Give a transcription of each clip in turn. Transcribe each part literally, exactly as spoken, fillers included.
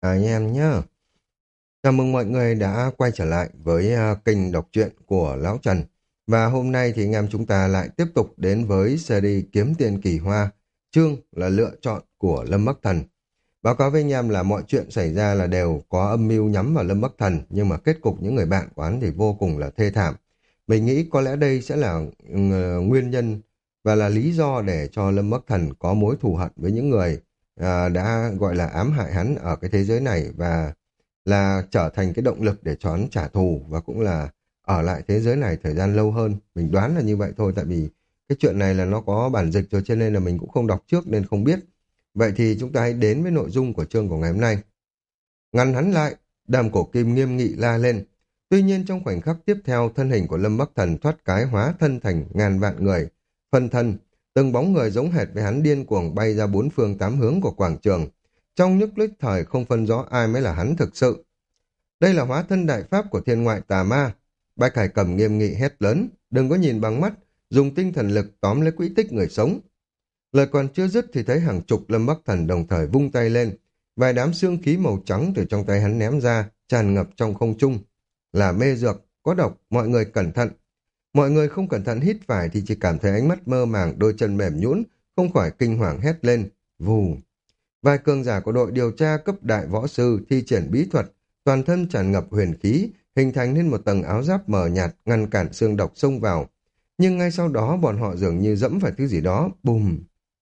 Anh em nhé. Chào mừng mọi người đã quay trở lại với à, kênh đọc truyện của Lão Trần. Và hôm nay thì anh em chúng ta lại tiếp tục đến với series Kiếm Tiền Kỳ Hoa, chương là lựa chọn của Lâm Bắc Thần. Báo cáo với anh em là mọi chuyện xảy ra là đều có âm mưu nhắm vào Lâm Bắc Thần, nhưng mà kết cục những người bạn của hắn thì vô cùng là thê thảm. Mình nghĩ có lẽ đây sẽ là ừ, nguyên nhân và là lý do để cho Lâm Bắc Thần có mối thù hận với những người à, đã gọi là ám hại hắn ở cái thế giới này, và là trở thành cái động lực để cho hắn trả thù và cũng là ở lại thế giới này thời gian lâu hơn. Mình đoán là như vậy thôi, tại vì cái chuyện này là nó có bản dịch rồi cho nên là mình cũng không đọc trước nên không biết. Vậy thì chúng ta hãy đến với nội dung của chương của ngày hôm nay. Ngăn hắn lại, Đàm Cổ Kim nghiêm nghị la lên. Tuy nhiên trong khoảnh khắc tiếp theo, thân hình của Lâm Bắc Thần thoát cái hóa thân thành ngàn vạn người. Phân thân, từng bóng người giống hệt với hắn điên cuồng bay ra bốn phương tám hướng của quảng trường. Trong nhức lích thời không phân rõ ai mới là hắn thực sự. Đây là hóa thân đại pháp của thiên ngoại tà ma. Bạch Hải Cầm nghiêm nghị hét lớn, đừng có nhìn bằng mắt, dùng tinh thần lực tóm lấy quỹ tích người sống. Lời còn chưa dứt thì thấy hàng chục Lâm Bắc Thần đồng thời vung tay lên. Vài đám xương khí màu trắng từ trong tay hắn ném ra, tràn ngập trong không trung. Là mê dược, có độc, mọi người cẩn thận. Mọi người không cẩn thận hít phải thì chỉ cảm thấy ánh mắt mơ màng, đôi chân mềm nhũn, không khỏi kinh hoàng hét lên. Vù! Vài cường giả của đội điều tra cấp đại võ sư thi triển bí thuật, toàn thân tràn ngập huyền khí, hình thành nên một tầng áo giáp mờ nhạt ngăn cản xương độc xông vào. Nhưng ngay sau đó bọn họ dường như dẫm phải thứ gì đó, bùm!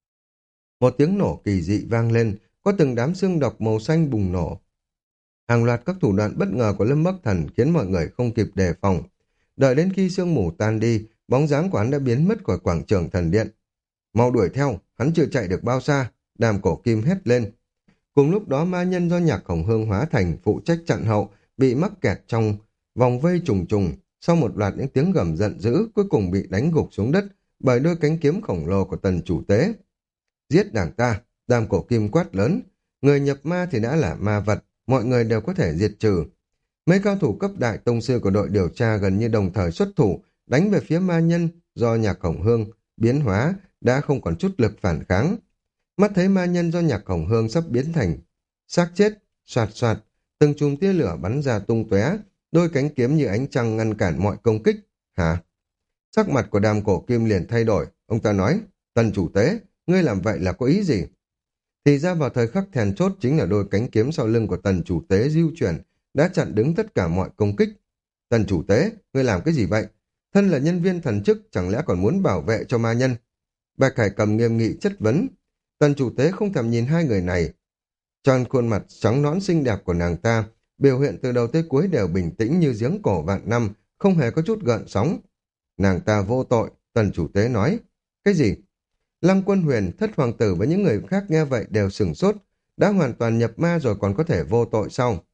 Một tiếng nổ kỳ dị vang lên, có từng đám xương độc màu xanh bùng nổ. Hàng loạt các thủ đoạn bất ngờ của Lâm Bắc Thần khiến mọi người không kịp đề phòng. Đợi đến khi sương mù tan đi, bóng dáng của hắn đã biến mất khỏi quảng trường thần điện. Mau đuổi theo, hắn chưa chạy được bao xa, Đàm Cổ Kim hét lên. Cùng lúc đó ma nhân do Nhạc Hồng Hương hóa thành phụ trách chặn hậu, bị mắc kẹt trong vòng vây trùng trùng, sau một loạt những tiếng gầm giận dữ, cuối cùng bị đánh gục xuống đất bởi đôi cánh kiếm khổng lồ của tần chủ tế. Giết đảng ta, Đàm Cổ Kim quát lớn, người nhập ma thì đã là ma vật, mọi người đều có thể diệt trừ. Mấy cao thủ cấp đại tông sư của đội điều tra gần như đồng thời xuất thủ, đánh về phía ma nhân do Nhạc Hồng Hương biến hóa, đã không còn chút lực phản kháng. Mắt thấy ma nhân do Nhạc Hồng Hương sắp biến thành xác chết, soạt soạt, từng chùm tia lửa bắn ra tung tóe, đôi cánh kiếm như ánh trăng ngăn cản mọi công kích. Hả? Sắc mặt của Đàm Cổ Kim liền thay đổi, ông ta nói, tần chủ tế, ngươi làm vậy là có ý gì? Thì ra vào thời khắc then chốt chính là đôi cánh kiếm sau lưng của tần chủ tế diêu chuyển, đã chặn đứng tất cả mọi công kích. Tần chủ tế, ngươi làm cái gì vậy? Thân là nhân viên thần chức, chẳng lẽ còn muốn bảo vệ cho ma nhân? Bạch Hải Cầm nghiêm nghị chất vấn. Tần chủ tế không thèm nhìn hai người này. Tròn khuôn mặt trắng nõn xinh đẹp của nàng ta, biểu hiện từ đầu tới cuối đều bình tĩnh như giếng cổ vạn năm, không hề có chút gợn sóng. Nàng ta vô tội, tần chủ tế nói. Cái gì? Lăng Quân Huyền, Thất Hoàng tử với những người khác nghe vậy đều sửng sốt, đã hoàn toàn nhập ma rồi còn có thể vô tội sao?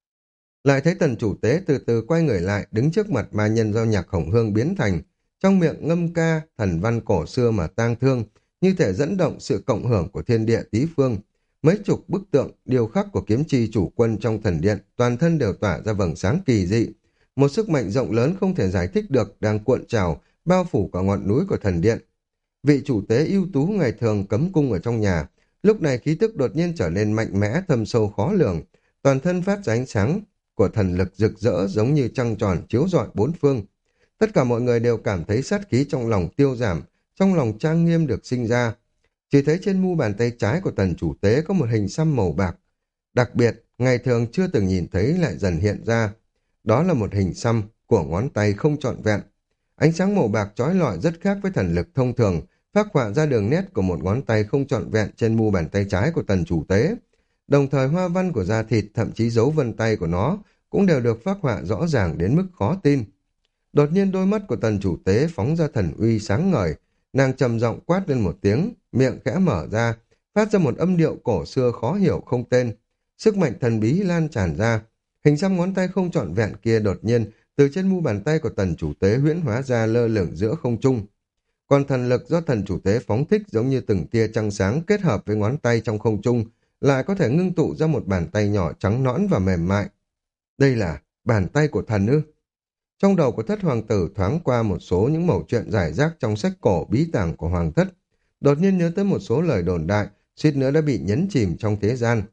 Lại thấy tần chủ tế từ từ quay người lại, đứng trước mặt ma nhân do Nhạc Hồng Hương biến thành, trong miệng ngâm ca thần văn cổ xưa mà tang thương, như thể dẫn động sự cộng hưởng của thiên địa tý phương. Mấy chục bức tượng điêu khắc của kiếm chi chủ quân trong thần điện, toàn thân đều tỏa ra vầng sáng kỳ dị. Một sức mạnh rộng lớn không thể giải thích được đang cuộn trào, bao phủ cả ngọn núi của thần điện. Vị chủ tế ưu tú ngày thường cấm cung ở trong nhà, lúc này khí tức đột nhiên trở nên mạnh mẽ, thâm sâu khó lường, toàn thân phát ra ánh sáng của thần lực rực rỡ giống như trăng tròn chiếu rọi bốn phương. Tất cả mọi người đều cảm thấy sát khí trong lòng tiêu giảm, trong lòng trang nghiêm được sinh ra. Chỉ thấy trên mu bàn tay trái của tần chủ tế có một hình xăm màu bạc, đặc biệt, ngày thường chưa từng nhìn thấy lại dần hiện ra. Đó là một hình xăm của ngón tay không trọn vẹn. Ánh sáng màu bạc chói lọi rất khác với thần lực thông thường, phác họa ra đường nét của một ngón tay không trọn vẹn trên mu bàn tay trái của tần chủ tế. Đồng thời hoa văn của da thịt, thậm chí dấu vân tay của nó cũng đều được phác họa rõ ràng đến mức khó tin. Đột nhiên đôi mắt của tần chủ tế phóng ra thần uy sáng ngời, nàng trầm giọng quát lên một tiếng, miệng khẽ mở ra, phát ra một âm điệu cổ xưa khó hiểu không tên. Sức mạnh thần bí lan tràn ra, hình xăm ngón tay không trọn vẹn kia đột nhiên từ trên mu bàn tay của tần chủ tế huyễn hóa ra lơ lửng giữa không trung. Còn thần lực do thần chủ tế phóng thích giống như từng tia trăng sáng kết hợp với ngón tay trong không trung, lại có thể ngưng tụ ra một bàn tay nhỏ trắng nõn và mềm mại. Đây là bàn tay của thần ư? Trong đầu của thất hoàng tử thoáng qua một số những mẩu chuyện giải rác trong sách cổ bí tàng của hoàng thất. Đột nhiên nhớ tới một số lời đồn đại, suýt nữa đã bị nhấn chìm trong thế gian.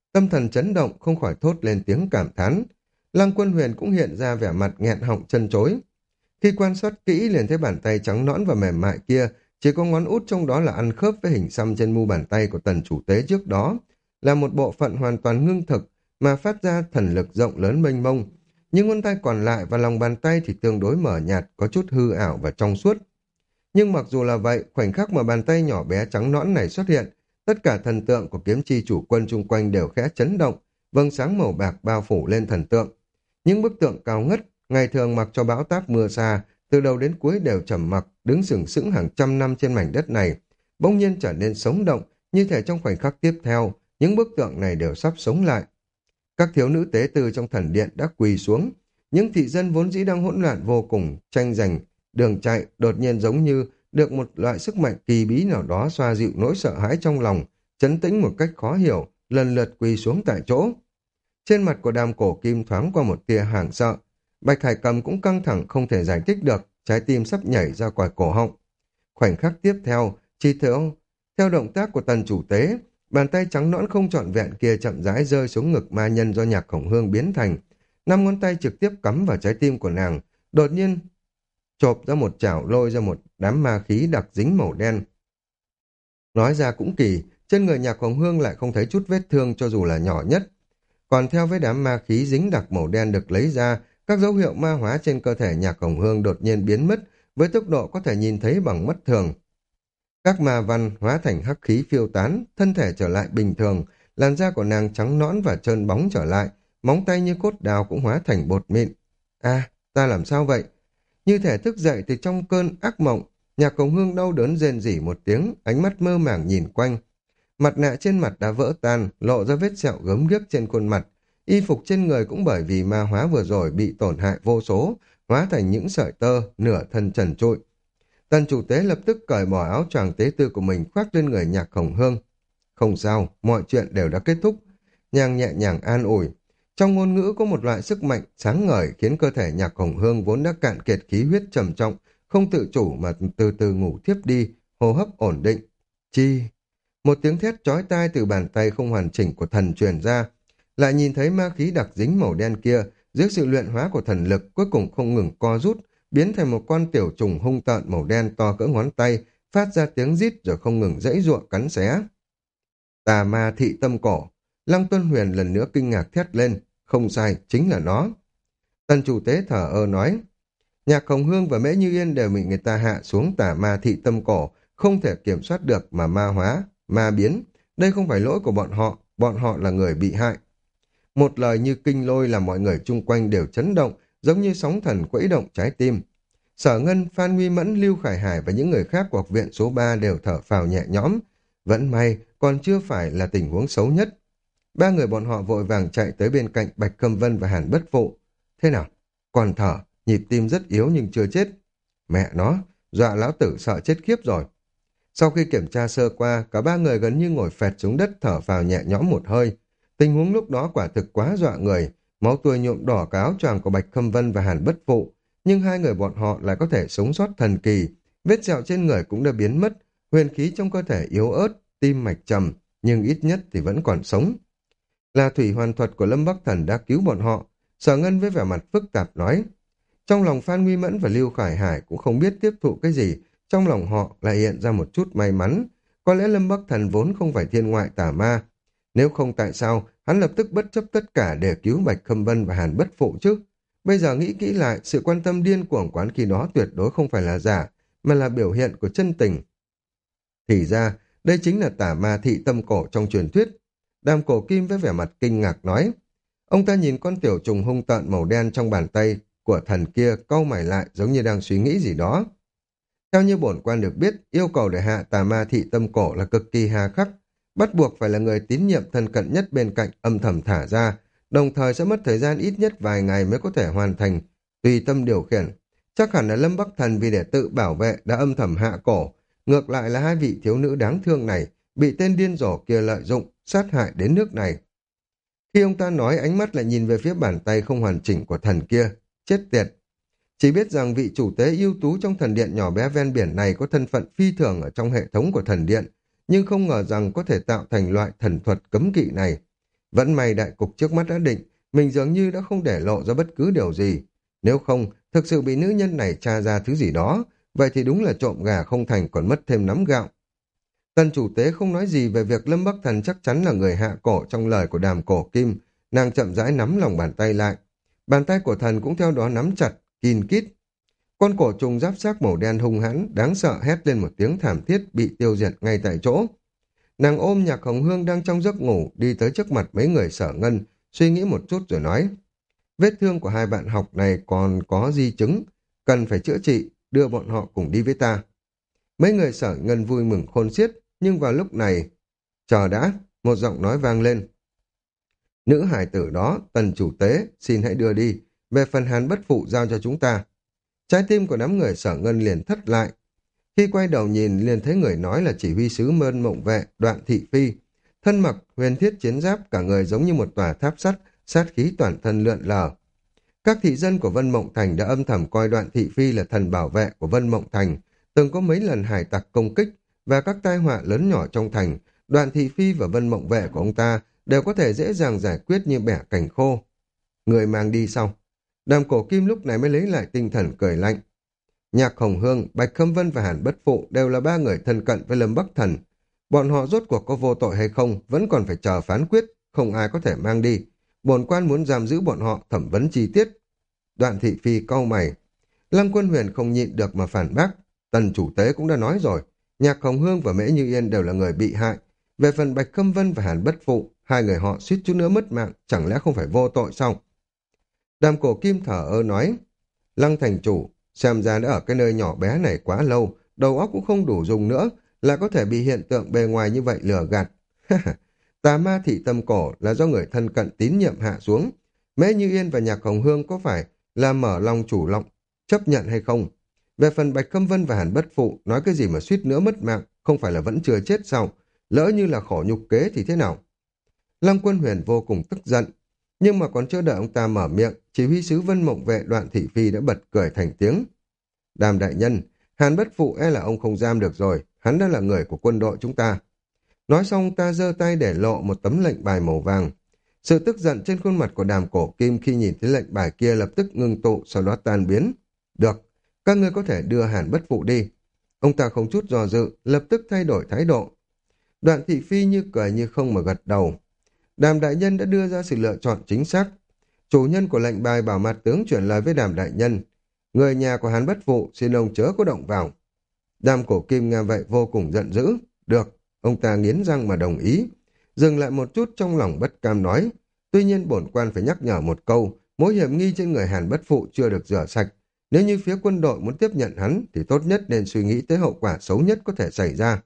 Tâm thần chấn động, không khỏi thốt lên tiếng cảm thán. Lăng Quân Huyền cũng hiện ra vẻ mặt nghẹn họng chân chối. Khi quan sát kỹ liền thấy bàn tay trắng nõn và mềm mại kia, chỉ có ngón út trong đó là ăn khớp với hình xăm trên mu bàn tay của tần chủ tế trước đó, là một bộ phận hoàn toàn ngưng thực mà phát ra thần lực rộng lớn mênh mông. Nhưng ngón tay còn lại và lòng bàn tay thì tương đối mờ nhạt, có chút hư ảo và trong suốt. Nhưng mặc dù là vậy, khoảnh khắc mà bàn tay nhỏ bé trắng nõn này xuất hiện, tất cả thần tượng của kiếm chi chủ quân chung quanh đều khẽ chấn động, vầng sáng màu bạc bao phủ lên thần tượng. Những bức tượng cao ngất, ngày thường mặc cho bão táp mưa xa, từ đầu đến cuối đều trầm mặc, đứng sừng sững hàng trăm năm trên mảnh đất này, bỗng nhiên trở nên sống động, như thể trong khoảnh khắc tiếp theo, những bức tượng này đều sắp sống lại. Các thiếu nữ tế tư trong thần điện đã quỳ xuống, những thị dân vốn dĩ đang hỗn loạn vô cùng, tranh giành đường chạy, đột nhiên giống như được một loại sức mạnh kỳ bí nào đó xoa dịu nỗi sợ hãi trong lòng, trấn tĩnh một cách khó hiểu, lần lượt quỳ xuống tại chỗ. Trên mặt của Đàm Cổ Kim thoáng qua một tia hoảng sợ, Bạch Hải Cầm cũng căng thẳng không thể giải thích được, trái tim sắp nhảy ra khỏi cổ họng. Khoảnh khắc tiếp theo, chỉ theo, theo động tác của tần chủ tế, bàn tay trắng nõn không trọn vẹn kia chậm rãi rơi xuống ngực ma nhân do Nhạc Khổng Hương biến thành. Năm ngón tay trực tiếp cắm vào trái tim của nàng, đột nhiên chộp ra một chảo lôi ra một đám ma khí đặc dính màu đen. Nói ra cũng kỳ, trên người Nhạc Khổng Hương lại không thấy chút vết thương cho dù là nhỏ nhất. Còn theo với đám ma khí dính đặc màu đen được lấy ra, các dấu hiệu ma hóa trên cơ thể Nhạc Khổng Hương đột nhiên biến mất với tốc độ có thể nhìn thấy bằng mắt thường. Các ma văn hóa thành hắc khí phiêu tán, thân thể trở lại bình thường, làn da của nàng trắng nõn và trơn bóng trở lại, móng tay như cốt đào cũng hóa thành bột mịn. À, ta làm sao vậy? Như thể thức dậy từ trong cơn ác mộng, Nhạc Khổng Hương đau đớn rên rỉ một tiếng, ánh mắt mơ màng nhìn quanh. Mặt nạ trên mặt đã vỡ tan, lộ ra vết sẹo gớm ghiếc trên khuôn mặt. Y phục trên người cũng bởi vì ma hóa vừa rồi bị tổn hại vô số, hóa thành những sợi tơ, nửa thân trần trụi. Tần chủ tế lập tức cởi bỏ áo choàng tế tư của mình khoác lên người Nhạc Khổng Hương. Không sao, mọi chuyện đều đã kết thúc. Nhàng nhẹ nhàng an ủi. Trong ngôn ngữ có một loại sức mạnh sáng ngời khiến cơ thể Nhạc Khổng Hương vốn đã cạn kiệt khí huyết trầm trọng, không tự chủ mà từ từ ngủ thiếp đi, hô hấp ổn định. Chi... Một tiếng thét chói tai từ bàn tay không hoàn chỉnh của thần truyền ra, lại nhìn thấy ma khí đặc dính màu đen kia, dưới sự luyện hóa của thần lực cuối cùng không ngừng co rút, biến thành một con tiểu trùng hung tợn màu đen to cỡ ngón tay, phát ra tiếng rít rồi không ngừng giãy giụa cắn xé. Tà ma thị tâm cổ, Lăng Tuân Huyền lần nữa kinh ngạc thét lên, không sai, chính là nó. Tần chủ tế thở ơ nói, Nhạc Khổng Hương và Mễ Như Yên đều bị người ta hạ xuống tà ma thị tâm cổ, không thể kiểm soát được mà ma hóa, ma biến. Đây không phải lỗi của bọn họ, bọn họ là người bị hại. Một lời như kinh lôi làm mọi người chung quanh đều chấn động, giống như sóng thần quẫy động trái tim. Sở Ngân, Phan Nguy Mẫn, Lưu Khải Hải và những người khác của học viện số ba đều thở phào nhẹ nhõm. Vẫn may, còn chưa phải là tình huống xấu nhất. Ba người bọn họ vội vàng chạy tới bên cạnh Bạch Câm Vân và Hàn Bất Phụ. Thế nào? Còn thở, nhịp tim rất yếu nhưng chưa chết. Mẹ nó, dọa lão tử sợ chết khiếp rồi. Sau khi kiểm tra sơ qua, cả ba người gần như ngồi phẹt xuống đất thở phào nhẹ nhõm một hơi. Tình huống lúc đó quả thực quá dọa người, máu tươi nhuộm đỏ cả áo choàng của Bạch Khâm Vân và Hàn Bất Phụ, nhưng hai người bọn họ lại có thể sống sót thần kỳ, vết sẹo trên người cũng đã biến mất, huyền khí trong cơ thể yếu ớt, tim mạch trầm, nhưng ít nhất thì vẫn còn sống. Là thủy hoàn thuật của Lâm Bắc Thần đã cứu bọn họ, Sở Ngân với vẻ mặt phức tạp nói. Trong lòng Phan Nguy Mẫn và Lưu Khải Hải cũng không biết tiếp thụ cái gì, trong lòng họ lại hiện ra một chút may mắn. Có lẽ Lâm Bắc Thần vốn không phải thiên ngoại tà ma. Nếu không tại sao, hắn lập tức bất chấp tất cả để cứu Bạch Khâm Vân và Hàn Bất Phụ chứ. Bây giờ nghĩ kỹ lại, sự quan tâm điên cuồng quán khi đó tuyệt đối không phải là giả, mà là biểu hiện của chân tình. Thì ra, đây chính là tà ma thị tâm cổ trong truyền thuyết. Đàm Cổ Kim với vẻ mặt kinh ngạc nói. Ông ta nhìn con tiểu trùng hung tợn màu đen trong bàn tay của thần kia, cau mày lại giống như đang suy nghĩ gì đó. Theo như bổn quan được biết, yêu cầu để hạ tà ma thị tâm cổ là cực kỳ hà khắc, bắt buộc phải là người tín nhiệm thân cận nhất bên cạnh âm thầm thả ra, đồng thời sẽ mất thời gian ít nhất vài ngày mới có thể hoàn thành, tùy tâm điều khiển. Chắc hẳn là Lâm Bắc Thần vì để tự bảo vệ đã âm thầm hạ cổ, ngược lại là hai vị thiếu nữ đáng thương này bị tên điên rồ kia lợi dụng, sát hại đến nước này. Khi ông ta nói, ánh mắt lại nhìn về phía bàn tay không hoàn chỉnh của thần kia, chết tiệt. Chỉ biết rằng vị chủ tế ưu tú trong thần điện nhỏ bé ven biển này có thân phận phi thường ở trong hệ thống của thần điện, nhưng không ngờ rằng có thể tạo thành loại thần thuật cấm kỵ này. Vẫn may đại cục trước mắt đã định, mình dường như đã không để lộ ra bất cứ điều gì. Nếu không, thực sự bị nữ nhân này tra ra thứ gì đó, vậy thì đúng là trộm gà không thành còn mất thêm nắm gạo. Tần chủ tế không nói gì về việc Lâm Bắc Thần chắc chắn là người hạ cổ trong lời của Đàm Cổ Kim, nàng chậm rãi nắm lòng bàn tay lại. Bàn tay của thần cũng theo đó nắm chặt, kín kít. Con cổ trùng giáp xác màu đen hung hãn, đáng sợ hét lên một tiếng thảm thiết bị tiêu diệt ngay tại chỗ. Nàng ôm Nhạc Hồng Hương đang trong giấc ngủ, đi tới trước mặt mấy người Sở Ngân, suy nghĩ một chút rồi nói: vết thương của hai bạn học này còn có di chứng, cần phải chữa trị, đưa bọn họ cùng đi với ta. Mấy người Sở Ngân vui mừng khôn xiết, nhưng vào lúc này, chờ đã, một giọng nói vang lên. Nữ hải tử đó, Tần chủ tế, xin hãy đưa đi, về phần Hàn Bất Phụ giao cho chúng ta. Trái tim của đám người Sở Ngân liền thất lại. Khi quay đầu nhìn liền thấy người nói là chỉ huy sứ Mơn Mộng Vệ, Đoạn Thị Phi. Thân mặc huyền thiết chiến giáp, cả người giống như một tòa tháp sắt, sát khí toàn thân lượn lờ. Các thị dân của Vân Mộng Thành đã âm thầm coi Đoạn Thị Phi là thần bảo vệ của Vân Mộng Thành, từng có mấy lần hải tặc công kích và các tai họa lớn nhỏ trong thành. Đoạn Thị Phi và Vân Mộng Vệ của ông ta đều có thể dễ dàng giải quyết như bẻ cành khô. Người mang đi sau. Đàm Cổ Kim lúc này mới lấy lại tinh thần cười lạnh. Nhạc Hồng Hương, Bạch Khâm Vân và Hàn Bất Phụ đều là ba người thân cận với Lâm Bắc Thần. Bọn họ rốt cuộc có vô tội hay không vẫn còn phải chờ phán quyết, không ai có thể mang đi. Bổn quan muốn giam giữ bọn họ thẩm vấn chi tiết. Đoạn Thị Phi cau mày. Lăng Quân Huyền không nhịn được mà phản bác. Tần chủ tế cũng đã nói rồi, Nhạc Hồng Hương và Mễ Như Yên đều là người bị hại. Về phần Bạch Khâm Vân và Hàn Bất Phụ, hai người họ suýt chút nữa mất mạng, chẳng lẽ không phải vô tội sao? Đàm Cổ Kim thở ơ nói, Lăng thành chủ, xem ra đã ở cái nơi nhỏ bé này quá lâu, đầu óc cũng không đủ dùng nữa, là có thể bị hiện tượng bề ngoài như vậy lừa gạt. Tà ma thị tâm cổ là do người thân cận tín nhiệm hạ xuống. Mễ Như Yên và Nhạc Hồng Hương có phải là mở lòng chủ lòng, chấp nhận hay không? Về phần Bạch Khâm Vân và Hàn Bất Phụ, nói cái gì mà suýt nữa mất mạng, không phải là vẫn chưa chết sao? Lỡ như là khổ nhục kế thì thế nào? Lăng Quân Huyền vô cùng tức giận, nhưng mà còn chưa đợi ông ta mở miệng, chỉ huy sứ Vân Mộng Vệ Đoạn Thị Phi đã bật cười thành tiếng. Đàm đại nhân, Hàn Bất Phụ e là ông không giam được rồi, hắn đã là người của quân đội chúng ta. Nói xong ta giơ tay để lộ một tấm lệnh bài màu vàng. Sự tức giận trên khuôn mặt của Đàm Cổ Kim khi nhìn thấy lệnh bài kia lập tức ngưng tụ, sau đó tan biến. Được, các ngươi có thể đưa Hàn Bất Phụ đi. Ông ta không chút do dự, lập tức thay đổi thái độ. Đoạn Thị Phi như cười như không mà gật đầu. Đàm đại nhân đã đưa ra sự lựa chọn chính xác. Chủ nhân của lệnh bài bảo mặt tướng chuyển lời với Đàm đại nhân. Người nhà của Hàn Bất Phụ xin ông chớ có động vào. Đàm Cổ Kim nghe vậy vô cùng giận dữ. Được, ông ta nghiến răng mà đồng ý. Dừng lại một chút trong lòng bất cam nói. Tuy nhiên bổn quan phải nhắc nhở một câu, mối hiểm nghi trên người Hàn Bất Phụ chưa được rửa sạch. Nếu như phía quân đội muốn tiếp nhận hắn thì tốt nhất nên suy nghĩ tới hậu quả xấu nhất có thể xảy ra.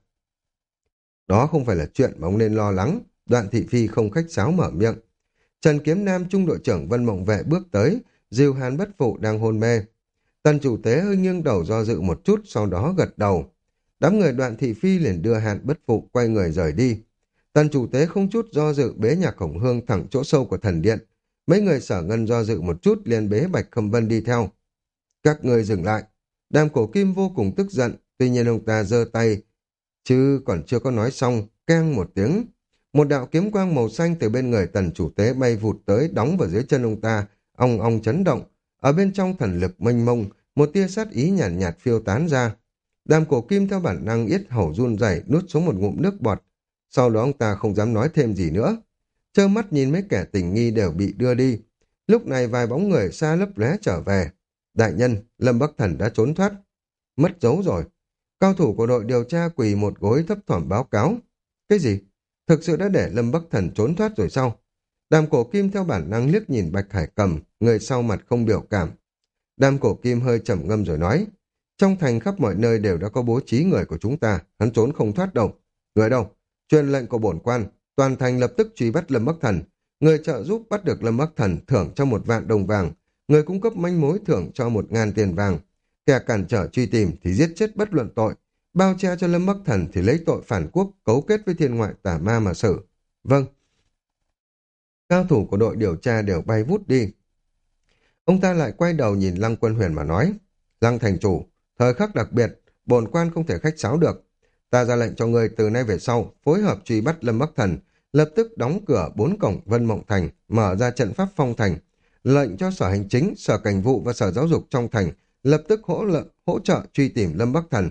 Đó không phải là chuyện mà ông nên lo lắng. Đoạn Thị Phi không khách sáo mở miệng. Trần Kiếm Nam trung đội trưởng Vân Mộng Vệ bước tới, dìu Hàn Bất Phụ đang hôn mê. Tần chủ tế hơi nghiêng đầu do dự một chút, sau đó gật đầu. Đám người Đoạn Thị Phi liền đưa Hàn Bất Phụ quay người rời đi. Tần chủ tế không chút do dự bế Nhạc Hồng Hương thẳng chỗ sâu của thần điện. Mấy người Sở Ngân do dự một chút liền bế Bạch Khâm Vân đi theo. Các người dừng lại. Đàm Cổ Kim vô cùng tức giận, tuy nhiên ông ta giơ tay, chứ còn chưa có nói xong, keng một tiếng. Một đạo kiếm quang màu xanh từ bên người tần chủ tế bay vụt tới đóng vào dưới chân ông ta, ong ong chấn động. Ở bên trong thần lực mênh mông, một tia sát ý nhàn nhạt, nhạt phiêu tán ra. Đàm Cổ Kim theo bản năng yết hầu run rẩy nuốt xuống một ngụm nước bọt. Sau đó ông ta không dám nói thêm gì nữa. Trơ mắt nhìn mấy kẻ tình nghi đều bị đưa đi. Lúc này vài bóng người xa lấp lóe trở về. Đại nhân, Lâm Bắc Thần đã trốn thoát. Mất dấu rồi. Cao thủ của đội điều tra quỳ một gối thấp thỏm báo cáo. Cái gì? Thực sự đã để Lâm Bắc Thần trốn thoát rồi sao? Đàm Cổ Kim theo bản năng liếc nhìn Bạch Hải Cầm, người sau mặt không biểu cảm. Đàm Cổ Kim hơi trầm ngâm rồi nói, trong thành khắp mọi nơi đều đã có bố trí người của chúng ta, hắn trốn không thoát đâu. Người đâu? Truyền lệnh của bổn quan, toàn thành lập tức truy bắt Lâm Bắc Thần. Người trợ giúp bắt được Lâm Bắc Thần thưởng cho một vạn đồng vàng, người cung cấp manh mối thưởng cho một ngàn tiền vàng. Kẻ cản trở truy tìm thì giết chết bất luận tội. Bao che cho Lâm Bắc Thần thì lấy tội phản quốc, cấu kết với thiên ngoại tà ma mà xử. Vâng. Cao thủ của đội điều tra đều bay vút đi. Ông ta lại quay đầu nhìn Lăng Quân Huyền mà nói, Lăng thành chủ, thời khắc đặc biệt, bổn quan không thể khách sáo được. Ta ra lệnh cho người từ nay về sau, phối hợp truy bắt Lâm Bắc Thần, lập tức đóng cửa bốn cổng Vân Mộng Thành, mở ra trận pháp phong thành, lệnh cho sở hành chính, sở cảnh vụ và sở giáo dục trong thành lập tức hỗ, lợ, hỗ trợ truy tìm Lâm Bắc Thần.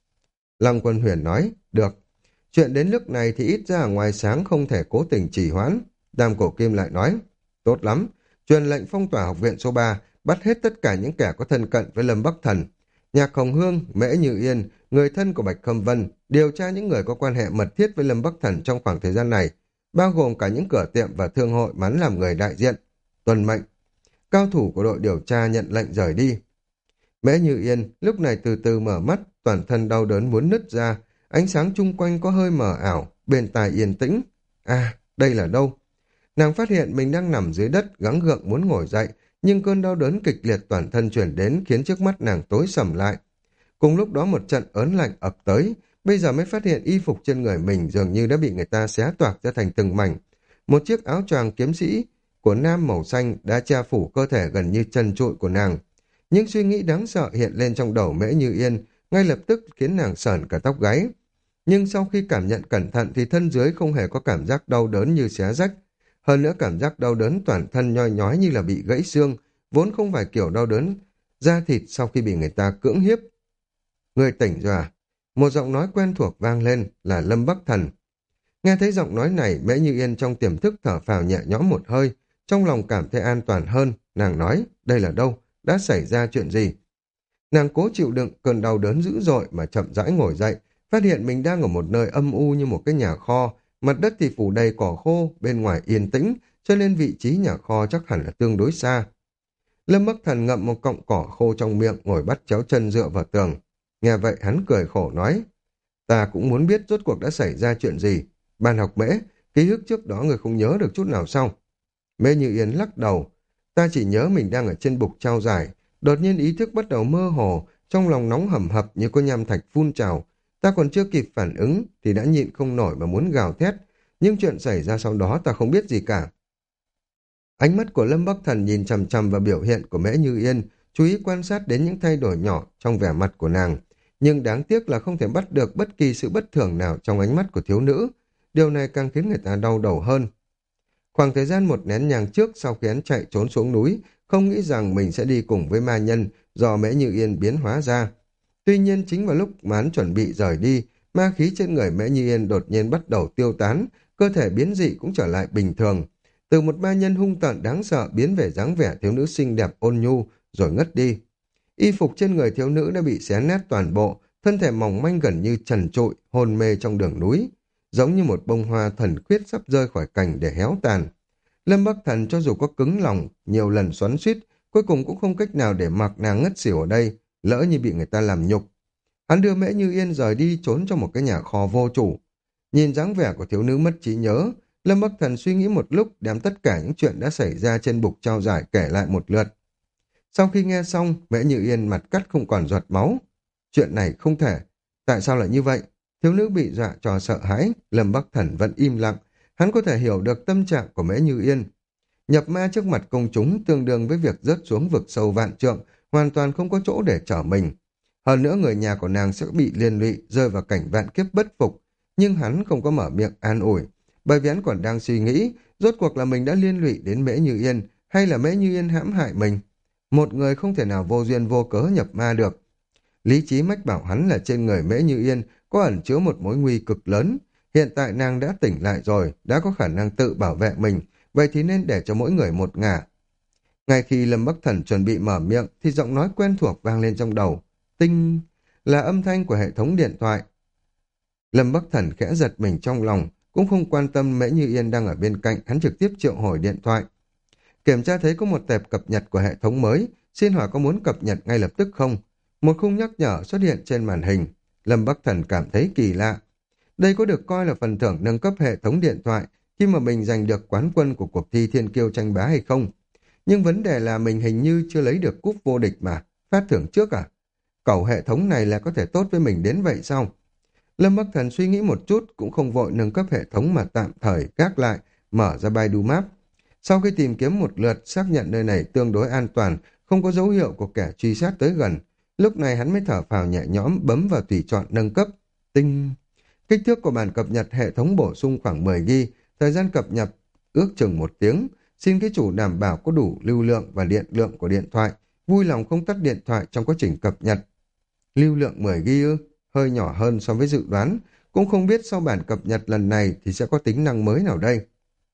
Lăng Quân Huyền nói, được. Chuyện đến lúc này thì ít ra ở ngoài sáng không thể cố tình trì hoãn. Đàm Cổ Kim lại nói, tốt lắm, truyền lệnh phong tỏa học viện số ba, bắt hết tất cả những kẻ có thân cận với Lâm Bắc Thần. Nhạc Hồng Hương, Mễ Như Yên, người thân của Bạch Khâm Vân, điều tra những người có quan hệ mật thiết với Lâm Bắc Thần trong khoảng thời gian này, bao gồm cả những cửa tiệm và thương hội mắn làm người đại diện. Tuần mệnh. Cao thủ của đội điều tra nhận lệnh rời đi. Mễ Như Yên lúc này từ từ mở mắt, toàn thân đau đớn muốn nứt ra, ánh sáng chung quanh có hơi mờ ảo, bên tai yên tĩnh. À, đây là đâu? Nàng phát hiện mình đang nằm dưới đất, gắng gượng muốn ngồi dậy, nhưng cơn đau đớn kịch liệt toàn thân chuyển đến khiến trước mắt nàng tối sầm lại. Cùng lúc đó một trận ớn lạnh ập tới, bây giờ mới phát hiện y phục trên người mình dường như đã bị người ta xé toạc ra thành từng mảnh. Một chiếc áo choàng kiếm sĩ của nam màu xanh đã che phủ cơ thể gần như trần trụi của nàng. Những suy nghĩ đáng sợ hiện lên trong đầu Mễ Như Yên, ngay lập tức khiến nàng sởn cả tóc gáy. Nhưng sau khi cảm nhận cẩn thận thì thân dưới không hề có cảm giác đau đớn như xé rách. Hơn nữa cảm giác đau đớn toàn thân nhoi nhói như là bị gãy xương, vốn không phải kiểu đau đớn da thịt sau khi bị người ta cưỡng hiếp. Người tỉnh rồi à? Một giọng nói quen thuộc vang lên là Lâm Bắc Thần. Nghe thấy giọng nói này, Mễ Như Yên trong tiềm thức thở phào nhẹ nhõm một hơi, trong lòng cảm thấy an toàn hơn. Nàng nói, đây là đâu? Đã xảy ra chuyện gì? Nàng cố chịu đựng cơn đau đớn dữ dội mà chậm rãi ngồi dậy, phát hiện mình đang ở một nơi âm u như một cái nhà kho, mặt đất thì phủ đầy cỏ khô, bên ngoài yên tĩnh, cho nên vị trí nhà kho chắc hẳn là tương đối xa. Lâm Bắc Thần ngậm một cọng cỏ khô trong miệng, ngồi bắt chéo chân dựa vào tường. Nghe vậy hắn cười khổ nói, ta cũng muốn biết rốt cuộc đã xảy ra chuyện gì. Ban học Mễ, ký ức trước đó người không nhớ được chút nào sao? Mễ Như Yên lắc đầu, ta chỉ nhớ mình đang ở trên bục trao giải, đột nhiên ý thức bắt đầu mơ hồ, trong lòng nóng hầm hập như có nham thạch phun trào. Ta còn chưa kịp phản ứng thì đã nhịn không nổi mà muốn gào thét, nhưng chuyện xảy ra sau đó ta không biết gì cả. Ánh mắt của Lâm Bắc Thần nhìn chằm chằm vào biểu hiện của Mễ Như Yên, chú ý quan sát đến những thay đổi nhỏ trong vẻ mặt của nàng, nhưng đáng tiếc là không thể bắt được bất kỳ sự bất thường nào trong ánh mắt của thiếu nữ. Điều này càng khiến người ta đau đầu hơn. Khoảng thời gian một nén nhang trước, sau khi hắn chạy trốn xuống núi, không nghĩ rằng mình sẽ đi cùng với ma nhân do Mễ Như Yên biến hóa ra. Tuy nhiên chính vào lúc mà hắn chuẩn bị rời đi, ma khí trên người Mễ Như Yên đột nhiên bắt đầu tiêu tán, cơ thể biến dị cũng trở lại bình thường. Từ một ma nhân hung tợn đáng sợ biến về dáng vẻ thiếu nữ xinh đẹp ôn nhu, rồi ngất đi. Y phục trên người thiếu nữ đã bị xé nét toàn bộ, thân thể mỏng manh gần như trần trụi, hôn mê trong đường núi, giống như một bông hoa thần khuyết sắp rơi khỏi cành để héo tàn. Lâm Bắc Thần cho dù có cứng lòng, nhiều lần xoắn xuýt, cuối cùng cũng không cách nào để mặc nàng ngất xỉu ở đây, lỡ như bị người ta làm nhục. Hắn đưa Mễ Như Yên rời đi trốn trong một cái nhà kho vô chủ. Nhìn dáng vẻ của thiếu nữ mất trí nhớ, Lâm Bắc Thần suy nghĩ một lúc, đem tất cả những chuyện đã xảy ra trên bục trao giải kể lại một lượt. Sau khi nghe xong, Mễ Như Yên mặt cắt không còn giọt máu. Chuyện này không thể. Tại sao lại như vậy? Thiếu nữ bị dọa cho sợ hãi, Lâm Bắc Thần vẫn im lặng. Hắn có thể hiểu được tâm trạng của Mễ Như Yên. Nhập ma trước mặt công chúng tương đương với việc rớt xuống vực sâu vạn trượng, hoàn toàn không có chỗ để trở mình. Hơn nữa người nhà của nàng sẽ bị liên lụy, rơi vào cảnh vạn kiếp bất phục. Nhưng hắn không có mở miệng an ủi, bởi vì hắn còn đang suy nghĩ, rốt cuộc là mình đã liên lụy đến Mễ Như Yên, hay là Mễ Như Yên hãm hại mình. Một người không thể nào vô duyên vô cớ nhập ma được. Lý trí mách bảo hắn là trên người Mễ Như Yên có ẩn chứa một mối nguy cực lớn. Hiện tại nàng đã tỉnh lại rồi, đã có khả năng tự bảo vệ mình, vậy thì nên để cho mỗi người một ngả. Ngay khi Lâm Bắc Thần chuẩn bị mở miệng thì giọng nói quen thuộc vang lên trong đầu. Tinh là âm thanh của hệ thống điện thoại. Lâm Bắc Thần khẽ giật mình trong lòng, cũng không quan tâm Mễ Như Yên đang ở bên cạnh, hắn trực tiếp triệu hồi điện thoại. Kiểm tra thấy có một tệp cập nhật của hệ thống mới, xin hỏi có muốn cập nhật ngay lập tức không? Một khung nhắc nhở xuất hiện trên màn hình. Lâm Bắc Thần cảm thấy kỳ lạ. Đây có được coi là phần thưởng nâng cấp hệ thống điện thoại khi mà mình giành được quán quân của cuộc thi Thiên Kiêu tranh bá hay không? Nhưng vấn đề là mình hình như chưa lấy được cúp vô địch mà. Phát thưởng trước à? Cẩu hệ thống này là có thể tốt với mình đến vậy sao? Lâm Bắc Thần suy nghĩ một chút, cũng không vội nâng cấp hệ thống mà tạm thời gác lại, mở ra Baidu Map. Sau khi tìm kiếm một lượt, xác nhận nơi này tương đối an toàn, không có dấu hiệu của kẻ truy sát tới gần. Lúc này hắn mới thở phào nhẹ nhõm, bấm vào tùy chọn nâng cấp. Tinh! Kích thước của bản cập nhật hệ thống bổ sung khoảng mười gi ga bai, thời gian cập nhật ước chừng một tiếng, xin ký chủ đảm bảo có đủ lưu lượng và điện lượng của điện thoại, vui lòng không tắt điện thoại trong quá trình cập nhật. Lưu lượng mười gi ga bai ư, hơi nhỏ hơn so với dự đoán, cũng không biết sau bản cập nhật lần này thì sẽ có tính năng mới nào đây.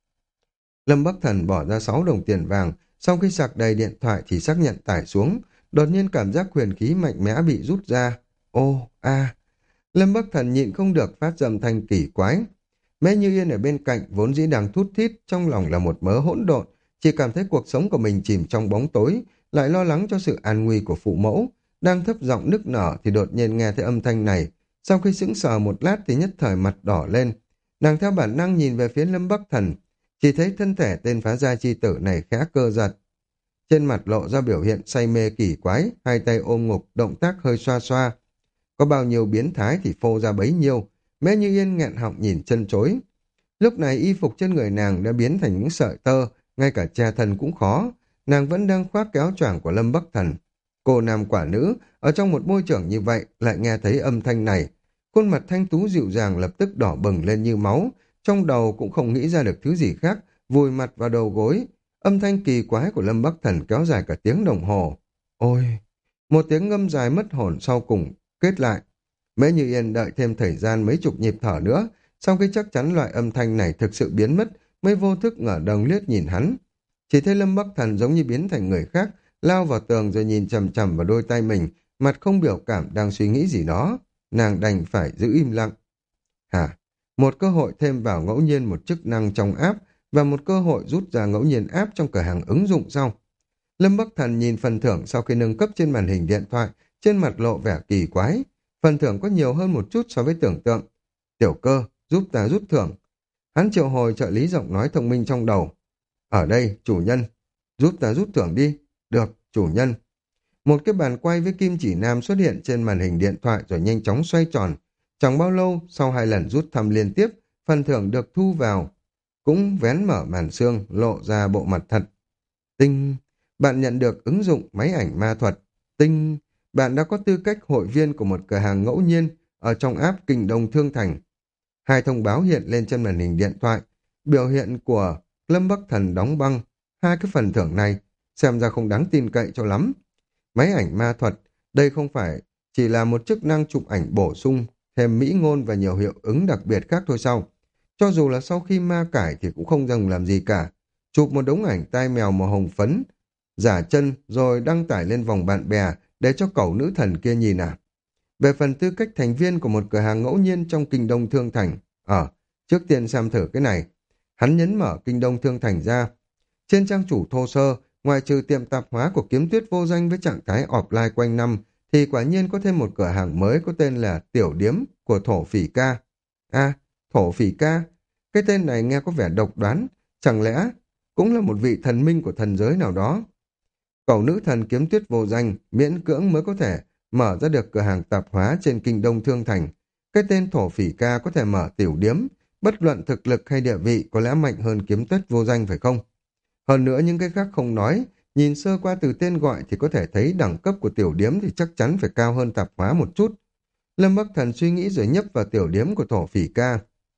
Lâm Bắc Thần bỏ ra sáu đồng tiền vàng, sau khi sạc đầy điện thoại thì xác nhận tải xuống, đột nhiên cảm giác huyền khí mạnh mẽ bị rút ra. Ô, a, Lâm Bắc Thần nhịn không được phát ra âm thanh kỳ quái. Mễ Như Yên ở bên cạnh vốn dĩ đang thút thít, trong lòng là một mớ hỗn độn, chỉ cảm thấy cuộc sống của mình chìm trong bóng tối, lại lo lắng cho sự an nguy của phụ mẫu, đang thấp giọng nức nở thì đột nhiên nghe thấy âm thanh này, sau khi sững sờ một lát thì nhất thời mặt đỏ lên. Nàng theo bản năng nhìn về phía Lâm Bắc Thần, chỉ thấy thân thể tên phá gia chi tử này khẽ cơ giật. Trên mặt lộ ra biểu hiện say mê kỳ quái, hai tay ôm ngực, động tác hơi xoa xoa. Có bao nhiêu biến thái thì phô ra bấy nhiêu, Mễ Như Yên nghẹn họng nhìn chân chối. Lúc này y phục trên người nàng đã biến thành những sợi tơ, ngay cả che thân cũng khó. Nàng vẫn đang khoác kéo choàng của Lâm Bắc Thần. Cô nam quả nữ, ở trong một môi trường như vậy, lại nghe thấy âm thanh này. Khuôn mặt thanh tú dịu dàng lập tức đỏ bừng lên như máu, trong đầu cũng không nghĩ ra được thứ gì khác, vùi mặt vào đầu gối. Âm thanh kỳ quái của Lâm Bắc Thần kéo dài cả tiếng đồng hồ. Ôi! Một tiếng ngâm dài mất hồn sau cùng, kết lại. Mễ Như Yên đợi thêm thời gian mấy chục nhịp thở nữa, sau khi chắc chắn loại âm thanh này thực sự biến mất, mới vô thức ngửa đầu liếc nhìn hắn. Chỉ thấy Lâm Bắc Thần giống như biến thành người khác, lao vào tường rồi nhìn chằm chằm vào đôi tay mình, mặt không biểu cảm đang suy nghĩ gì đó. Nàng đành phải giữ im lặng. Hả? Một cơ hội thêm vào ngẫu nhiên một chức năng trong app và một cơ hội rút ra ngẫu nhiên app trong cửa hàng ứng dụng sau. Lâm Bắc Thần nhìn phần thưởng sau khi nâng cấp trên màn hình điện thoại, trên mặt lộ vẻ kỳ quái. Phần thưởng có nhiều hơn một chút so với tưởng tượng. Tiểu Cơ, giúp ta rút thưởng. Hắn triệu hồi trợ lý giọng nói thông minh trong đầu. Ở đây, chủ nhân. Giúp ta rút thưởng đi. Được, chủ nhân. Một cái bàn quay với kim chỉ nam xuất hiện trên màn hình điện thoại rồi nhanh chóng xoay tròn. Chẳng bao lâu, sau hai lần rút thăm liên tiếp, phần thưởng được thu vào. Cũng vén mở màn xương, lộ ra bộ mặt thật. Tinh, bạn nhận được ứng dụng máy ảnh ma thuật. Tinh, bạn đã có tư cách hội viên của một cửa hàng ngẫu nhiên ở trong app Kinh Đông Thương Thành. Hai thông báo hiện lên trên màn hình điện thoại. Biểu hiện của Lâm Bắc Thần đóng băng. Hai cái phần thưởng này xem ra không đáng tin cậy cho lắm. Máy ảnh ma thuật, đây không phải chỉ là một chức năng chụp ảnh bổ sung, thêm mỹ ngôn và nhiều hiệu ứng đặc biệt khác thôi sao. Cho dù là sau khi ma cải thì cũng không dừng làm gì cả. Chụp một đống ảnh tai mèo màu hồng phấn, giả chân rồi đăng tải lên vòng bạn bè để cho cẩu nữ thần kia nhìn à. Về phần tư cách thành viên của một cửa hàng ngẫu nhiên trong Kinh Đông Thương Thành, ở trước tiên xem thử cái này. Hắn nhấn mở Kinh Đông Thương Thành ra. Trên trang chủ thô sơ, ngoài trừ tiệm tạp hóa của Kiếm Tuyết vô danh với trạng thái offline quanh năm, thì quả nhiên có thêm một cửa hàng mới có tên là Tiểu Điếm của Thổ Phỉ Ca. À, Thổ Phỉ Ca, cái tên này nghe có vẻ độc đoán, chẳng lẽ cũng là một vị thần minh của thần giới nào đó. Cẩu nữ thần Kiếm Tuyết vô danh miễn cưỡng mới có thể mở ra được cửa hàng tạp hóa trên Kinh Đông Thương Thành. Cái tên Thổ Phỉ Ca có thể mở tiểu điếm, bất luận thực lực hay địa vị có lẽ mạnh hơn Kiếm Tuyết vô danh phải không? Hơn nữa những cái khác không nói, nhìn sơ qua từ tên gọi thì có thể thấy đẳng cấp của tiểu điếm thì chắc chắn phải cao hơn tạp hóa một chút. Lâm Bắc Thần suy nghĩ rồi nhấp vào tiểu điếm của Thổ Phỉ Ca.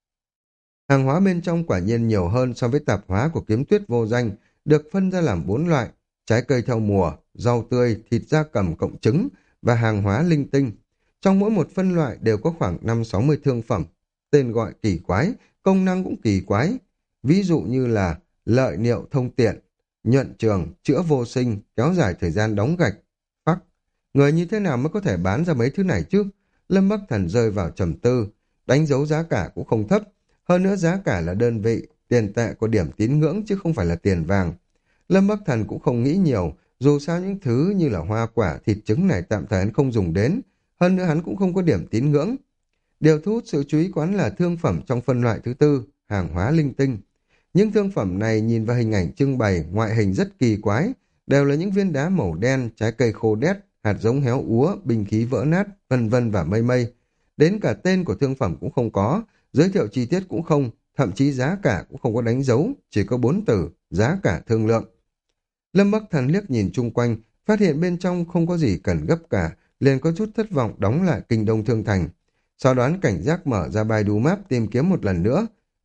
Hàng hóa bên trong quả nhiên nhiều hơn so với tạp hóa của Kiếm Tuyết vô danh, được phân ra làm bốn loại: trái cây theo mùa, rau tươi, thịt gia cầm cộng trứng và hàng hóa linh tinh. Trong mỗi một phân loại đều có khoảng năm sáu mươi thương phẩm. Tên gọi kỳ quái, công năng cũng kỳ quái. Ví dụ như là lợi niệu thông tiện, nhuận trường, chữa vô sinh, kéo dài thời gian đóng gạch. Phắc, người như thế nào mới có thể bán ra mấy thứ này chứ? Lâm Bắc Thần rơi vào trầm tư, đánh dấu giá cả cũng không thấp. Hơn nữa giá cả là đơn vị, tiền tệ của điểm tín ngưỡng chứ không phải là tiền vàng. Lâm Bắc Thần cũng không nghĩ nhiều, dù sao những thứ như là hoa quả, thịt trứng này tạm thời hắn không dùng đến. Hơn nữa hắn cũng không có điểm tín ngưỡng. Điều thu hút sự chú ý quán là thương phẩm trong phân loại thứ tư, hàng hóa linh tinh. Những thương phẩm này nhìn vào hình ảnh trưng bày, ngoại hình rất kỳ quái, đều là những viên đá màu đen, trái cây khô đét, hạt giống héo úa, binh khí vỡ nát, vân vân và mây mây. Đến cả tên của thương phẩm cũng không có, giới thiệu chi tiết cũng không, thậm chí giá cả cũng không có đánh dấu, chỉ có bốn từ, giá cả thương lượng. Lâm Bắc Thần liếc nhìn chung quanh, phát hiện bên trong không có gì cần gấp cả, liền có chút thất vọng đóng lại Kinh Đông Thương Thành. Sau đoán cảnh giác mở ra Baidu Map tìm kiếm một lần nữa,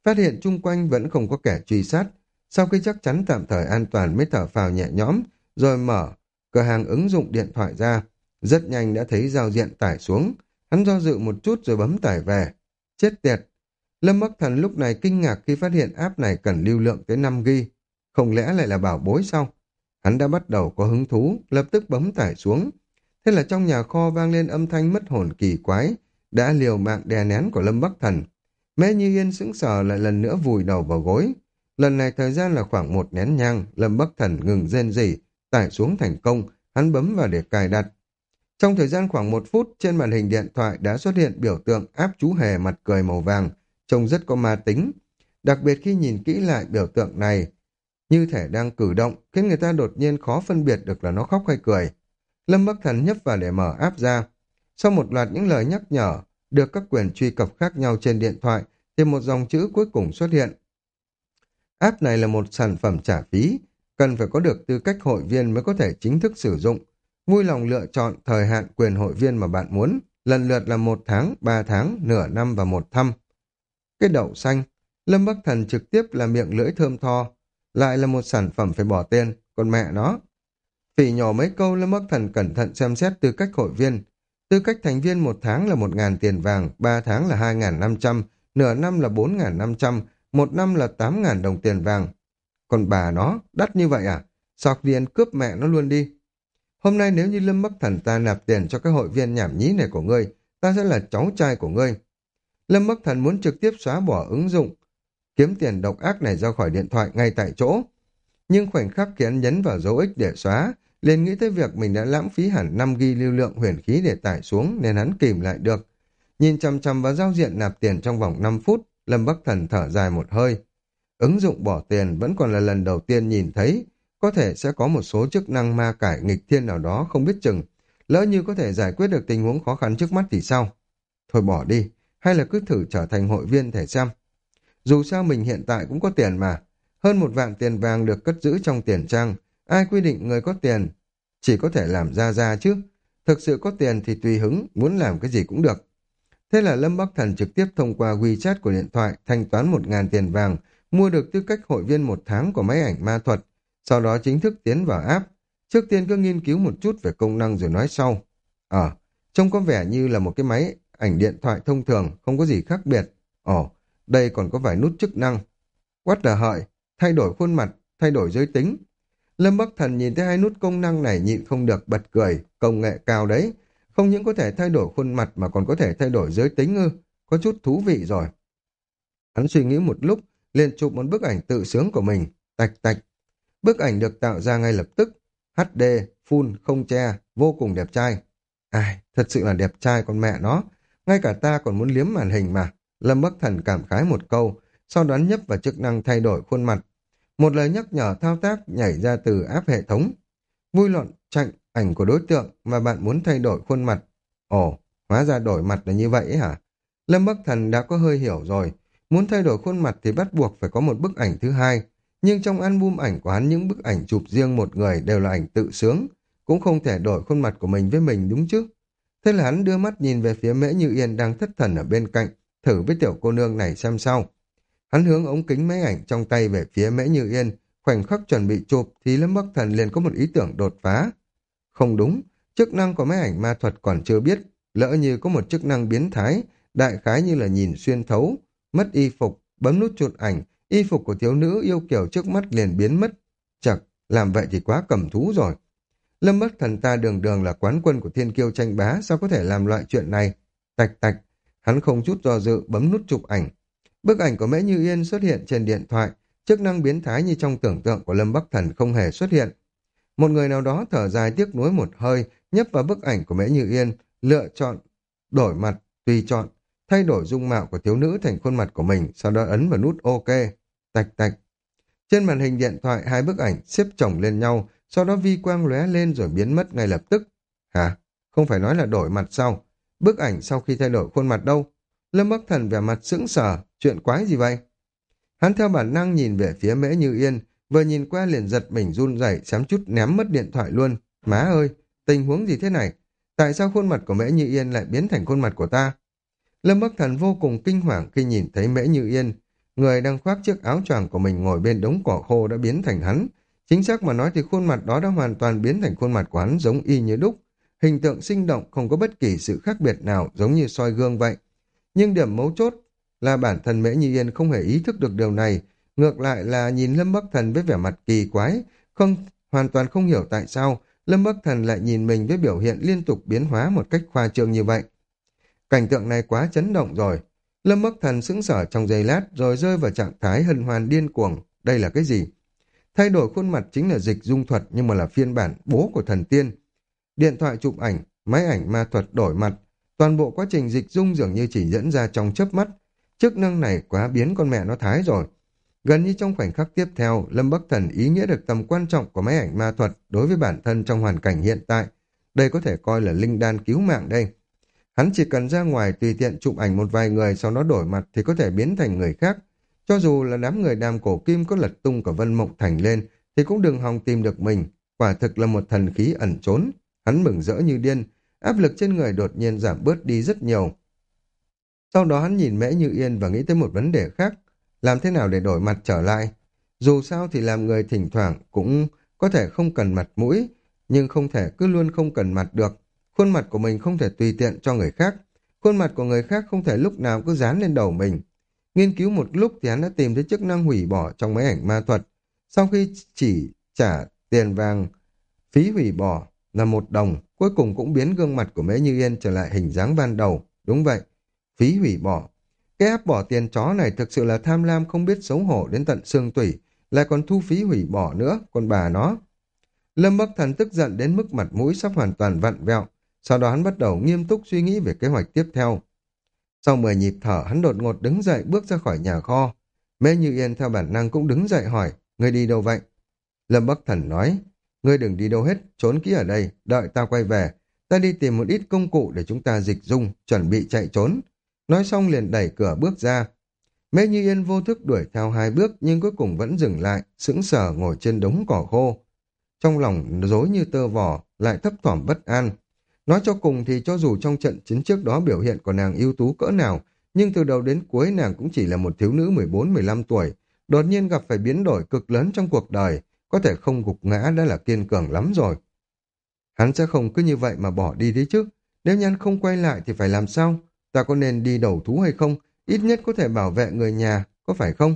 Phát hiện chung quanh vẫn không có kẻ truy sát. Sau khi chắc chắn tạm thời an toàn mới thở phào nhẹ nhõm, rồi mở cửa hàng ứng dụng điện thoại ra. Rất nhanh đã thấy giao diện tải xuống. Hắn do dự một chút rồi bấm tải về. Chết tiệt! Lâm Bắc Thần lúc này kinh ngạc khi phát hiện app này cần lưu lượng tới năm gi ga bai. Không lẽ lại là bảo bối sao? Hắn đã bắt đầu có hứng thú, lập tức bấm tải xuống. Thế là trong nhà kho vang lên âm thanh mất hồn kỳ quái, đã liều mạng đè nén của Lâm Bắc Thần. Mễ Như Yên sững sờ lại lần nữa vùi đầu vào gối. Lần này thời gian là khoảng một nén nhang, Lâm Bắc Thần ngừng rên rỉ, tải xuống thành công, hắn bấm vào để cài đặt. Trong thời gian khoảng một phút, trên màn hình điện thoại đã xuất hiện biểu tượng áp chú hề mặt cười màu vàng, trông rất có ma tính. Đặc biệt khi nhìn kỹ lại biểu tượng này, như thể đang cử động, khiến người ta đột nhiên khó phân biệt được là nó khóc hay cười. Lâm Bắc Thần nhấp vào để mở app ra. Sau một loạt những lời nhắc nhở, được các quyền truy cập khác nhau trên điện thoại, thì một dòng chữ cuối cùng xuất hiện. App này là một sản phẩm trả phí, cần phải có được tư cách hội viên mới có thể chính thức sử dụng. Vui lòng lựa chọn thời hạn quyền hội viên mà bạn muốn, lần lượt là một tháng, ba tháng, nửa năm và một thăm. Cái đậu xanh, Lâm Bắc Thần trực tiếp là miệng lưỡi thơm tho, lại là một sản phẩm phải bỏ tiền, còn mẹ nó. Phỉ nhổ mấy câu, Lâm Bắc Thần cẩn thận xem xét tư cách hội viên. Tư cách thành viên một tháng là một ngàn tiền vàng, ba tháng là hai ngàn năm trăm, nửa năm là bốn ngàn năm trăm, một năm là tám ngàn đồng tiền vàng. Còn bà nó, đắt như vậy à? Sọc điền cướp mẹ nó luôn đi. Hôm nay nếu như Lâm Bắc Thần ta nạp tiền cho cái hội viên nhảm nhí này của ngươi, ta sẽ là cháu trai của ngươi. Lâm Bắc Thần muốn trực tiếp xóa bỏ ứng dụng kiếm tiền độc ác này ra khỏi điện thoại ngay tại chỗ. Nhưng khoảnh khắc khi hắn nhấn vào dấu X để xóa, liền nghĩ tới việc mình đã lãng phí hẳn năm gi ga bai lưu lượng huyền khí để tải xuống nên hắn kìm lại được. Nhìn chằm chằm vào giao diện nạp tiền trong vòng năm phút, Lâm Bắc Thần thở dài một hơi. Ứng dụng bỏ tiền vẫn còn là lần đầu tiên nhìn thấy, có thể sẽ có một số chức năng ma cải nghịch thiên nào đó không biết chừng. Lỡ như có thể giải quyết được tình huống khó khăn trước mắt thì sao? Thôi bỏ đi, hay là cứ thử trở thành hội viên thể xem. Dù sao mình hiện tại cũng có tiền mà. Hơn một vạn tiền vàng được cất giữ trong tiền trang. Ai quy định người có tiền chỉ có thể làm ra ra chứ. Thực sự có tiền thì tùy hứng, muốn làm cái gì cũng được. Thế là Lâm Bắc Thần trực tiếp thông qua WeChat của điện thoại thanh toán một ngàn tiền vàng, mua được tư cách hội viên một tháng của máy ảnh ma thuật. Sau đó chính thức tiến vào app. Trước tiên cứ nghiên cứu một chút về công năng rồi nói sau. Ờ, trông có vẻ như là một cái máy ảnh điện thoại thông thường, không có gì khác biệt. Ồ, đây còn có vài nút chức năng. What the hợi, thay đổi khuôn mặt, thay đổi giới tính. Lâm Bắc Thần nhìn thấy hai nút công năng này nhịn không được bật cười, công nghệ cao đấy. Không những có thể thay đổi khuôn mặt mà còn có thể thay đổi giới tính ư, có chút thú vị rồi. Hắn suy nghĩ một lúc, liền chụp một bức ảnh tự sướng của mình, tạch tạch. Bức ảnh được tạo ra ngay lập tức, hát đê, full, không che, vô cùng đẹp trai. Ai, thật sự là đẹp trai con mẹ nó, ngay cả ta còn muốn liếm màn hình mà. Lâm Bắc Thần cảm khái một câu, sau đó nhấp vào chức năng thay đổi khuôn mặt. Một lời nhắc nhở thao tác nhảy ra từ app hệ thống. Vui lọn chặn ảnh của đối tượng mà bạn muốn thay đổi khuôn mặt. Ồ, hóa ra đổi mặt là như vậy ấy hả? Lâm Bắc Thần đã có hơi hiểu rồi. Muốn thay đổi khuôn mặt thì bắt buộc phải có một bức ảnh thứ hai. Nhưng trong album ảnh của hắn những bức ảnh chụp riêng một người đều là ảnh tự sướng. Cũng không thể đổi khuôn mặt của mình với mình đúng chứ? Thế là hắn đưa mắt nhìn về phía Mễ Như Yên đang thất thần ở bên cạnh, thử với tiểu cô nương này xem sao. Hắn hướng ống kính máy ảnh trong tay về phía Mễ Như Yên, khoảnh khắc chuẩn bị chụp thì Lâm Bắc Thần liền có một ý tưởng đột phá. Không đúng, chức năng của máy ảnh ma thuật còn chưa biết, lỡ như có một chức năng biến thái, đại khái như là nhìn xuyên thấu, mất y phục, bấm nút chụp ảnh, y phục của thiếu nữ yêu kiều trước mắt liền biến mất. Chật, làm vậy thì quá cầm thú rồi. Lâm Bắc Thần ta đường đường là quán quân của thiên kiêu tranh bá, sao có thể làm loại chuyện này? Tạch tạch, hắn không chút do dự bấm nút chụp ảnh. Bức ảnh của Mễ Như Yên xuất hiện trên điện thoại, chức năng biến thái như trong tưởng tượng của Lâm Bắc Thần không hề xuất hiện. Một người nào đó thở dài tiếc nuối một hơi, nhấp vào bức ảnh của Mễ Như Yên, lựa chọn, đổi mặt, tùy chọn, thay đổi dung mạo của thiếu nữ thành khuôn mặt của mình, sau đó ấn vào nút OK. Tạch tạch. Trên màn hình điện thoại hai bức ảnh xếp chồng lên nhau, sau đó vi quang lóe lên rồi biến mất ngay lập tức. Hả? Không phải nói là đổi mặt sao? Bức ảnh sau khi thay đổi khuôn mặt đâu? Lâm Bắc Thần vẻ mặt sững sờ, chuyện quái gì vậy? Hắn theo bản năng nhìn về phía Mễ Như Yên, vừa nhìn qua liền giật mình run rẩy, xém chút ném mất điện thoại luôn. Má ơi, tình huống gì thế này? Tại sao khuôn mặt của Mễ Như Yên lại biến thành khuôn mặt của ta? Lâm Bắc Thần vô cùng kinh hoàng khi nhìn thấy Mễ Như Yên. người đang khoác chiếc áo choàng của mình ngồi bên đống cỏ khô đã biến thành hắn. Chính xác mà nói thì khuôn mặt đó đã hoàn toàn biến thành khuôn mặt của hắn giống y như đúc. Hình tượng sinh động, không có bất kỳ sự khác biệt nào, giống như soi gương vậy. Nhưng điểm mấu chốt là bản thân Mễ Như Yên không hề ý thức được điều này, ngược lại là nhìn Lâm Bắc Thần với vẻ mặt kỳ quái, không hoàn toàn không hiểu tại sao Lâm Bắc Thần lại nhìn mình với biểu hiện liên tục biến hóa một cách khoa trương như vậy. Cảnh tượng này quá chấn động rồi. Lâm Bắc Thần sững sờ trong giây lát rồi rơi vào trạng thái hân hoan điên cuồng. Đây là cái gì? Thay đổi khuôn mặt chính là dịch dung thuật nhưng mà là phiên bản bố của thần tiên. Điện thoại chụp ảnh, máy ảnh ma thuật đổi mặt. Toàn bộ quá trình dịch dung dường như chỉ diễn ra trong chớp mắt. Chức năng này quá biến con mẹ nó thái rồi. Gần như trong khoảnh khắc tiếp theo, Lâm Bắc Thần ý nghĩa được tầm quan trọng của máy ảnh ma thuật đối với bản thân trong hoàn cảnh hiện tại. Đây có thể coi là linh đan cứu mạng đây. Hắn chỉ cần ra ngoài tùy tiện chụp ảnh một vài người sau đó đổi mặt thì có thể biến thành người khác. Cho dù là đám người đàm cổ kim có lật tung cả Vân Mộng Thành lên thì cũng đừng hòng tìm được mình. Quả thực là một thần khí ẩn trốn. Hắn mừng rỡ như điên, áp lực trên người đột nhiên giảm bớt đi rất nhiều. Sau đó hắn nhìn Mễ Như Yên và nghĩ tới một vấn đề khác. Làm thế nào để đổi mặt trở lại? Dù sao thì làm người thỉnh thoảng cũng có thể không cần mặt mũi, nhưng không thể cứ luôn không cần mặt được. Khuôn mặt của mình không thể tùy tiện cho người khác. Khuôn mặt của người khác không thể lúc nào cứ dán lên đầu mình. Nghiên cứu một lúc thì hắn đã tìm thấy chức năng hủy bỏ trong máy ảnh ma thuật. Sau khi chỉ trả tiền vàng phí hủy bỏ là một đồng, cuối cùng cũng biến gương mặt của Mễ Như Yên trở lại hình dáng ban đầu. Đúng vậy, phí hủy bỏ. Cái áp bỏ tiền chó này thực sự là tham lam không biết xấu hổ đến tận xương tủy, lại còn thu phí hủy bỏ nữa, con bà nó. Lâm Bắc Thần tức giận đến mức mặt mũi sắp hoàn toàn vặn vẹo, sau đó hắn bắt đầu nghiêm túc suy nghĩ về kế hoạch tiếp theo. Sau mười nhịp thở, hắn đột ngột đứng dậy bước ra khỏi nhà kho. Mễ Như Yên theo bản năng cũng đứng dậy hỏi, ngươi đi đâu vậy? Lâm Bắc Thần nói, ngươi đừng đi đâu hết, trốn kỹ ở đây, đợi ta quay về. Ta đi tìm một ít công cụ để chúng ta dịch dung, chuẩn bị chạy trốn. Nói xong liền đẩy cửa bước ra. Mễ Như Yên vô thức đuổi theo hai bước nhưng cuối cùng vẫn dừng lại, sững sờ ngồi trên đống cỏ khô. Trong lòng rối như tơ vò, lại thấp thỏm bất an. Nói cho cùng thì cho dù trong trận chiến trước đó biểu hiện của nàng ưu tú cỡ nào, nhưng từ đầu đến cuối nàng cũng chỉ là một thiếu nữ mười bốn mười lăm tuổi, đột nhiên gặp phải biến đổi cực lớn trong cuộc đời, có thể không gục ngã đã là kiên cường lắm rồi. Hắn sẽ không cứ như vậy mà bỏ đi đấy chứ, nếu Nhan không quay lại thì phải làm sao? Ta có nên đi đầu thú hay không? Ít nhất có thể bảo vệ người nhà, có phải không?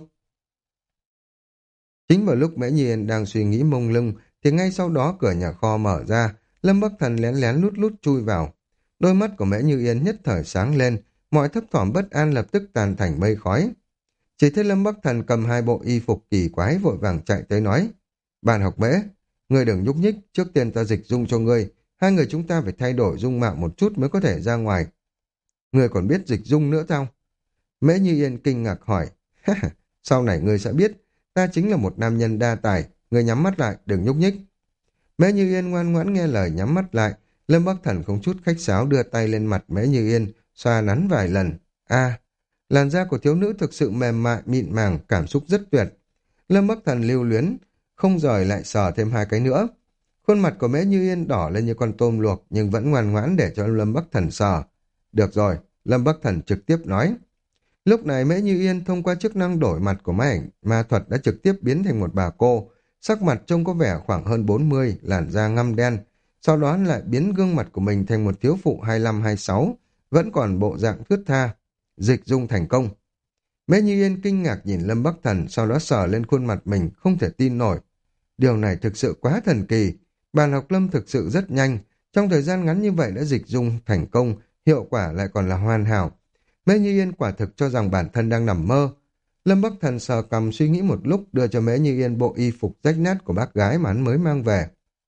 Chính vào lúc Mễ Như Yên đang suy nghĩ mông lung, thì ngay sau đó cửa nhà kho mở ra, Lâm Bắc Thần lén lén lút lút chui vào. Đôi mắt của Mễ Như Yên nhất thời sáng lên, mọi thấp thỏm bất an lập tức tan thành mây khói. Chỉ thấy Lâm Bắc Thần cầm hai bộ y phục kỳ quái vội vàng chạy tới nói, bạn học Mễ, ngươi đừng nhúc nhích, trước tiên ta dịch dung cho ngươi, hai người chúng ta phải thay đổi dung mạo một chút mới có thể ra ngoài. Ngươi còn biết dịch dung nữa sao? Mễ Như Yên kinh ngạc hỏi, sau này ngươi sẽ biết, ta chính là một nam nhân đa tài, ngươi nhắm mắt lại, đừng nhúc nhích. Mễ Như Yên ngoan ngoãn nghe lời nhắm mắt lại, Lâm Bắc Thần không chút khách sáo đưa tay lên mặt Mễ Như Yên, xoa nắn vài lần. A, làn da của thiếu nữ thực sự mềm mại, mịn màng, cảm xúc rất tuyệt. Lâm Bắc Thần lưu luyến, không rời lại sờ thêm hai cái nữa. Khuôn mặt của Mễ Như Yên đỏ lên như con tôm luộc nhưng vẫn ngoan ngoãn để cho Lâm Bắc Thần sờ. Được rồi, Lâm Bắc Thần trực tiếp nói. Lúc này Mễ Như Yên thông qua chức năng đổi mặt của máy ảnh ma thuật đã trực tiếp biến thành một bà cô, sắc mặt trông có vẻ khoảng hơn bốn mươi, làn da ngăm đen, sau đó lại biến gương mặt của mình thành một thiếu phụ hai lăm hai sáu, vẫn còn bộ dạng thướt tha. Dịch dung thành công. Mễ Như Yên kinh ngạc nhìn Lâm Bắc Thần, sau đó sờ lên khuôn mặt mình, không thể tin nổi. Điều này thực sự quá thần kỳ. Bàn học Lâm thực sự rất nhanh, trong thời gian ngắn như vậy đã dịch dung thành công, hiệu quả lại còn là hoàn hảo. Mễ Như Yên quả thực cho rằng bản thân đang nằm mơ. Lâm Bắc Thần sờ cằm suy nghĩ một lúc, đưa cho Mễ Như Yên bộ y phục rách nát của bác gái mà hắn mới mang về.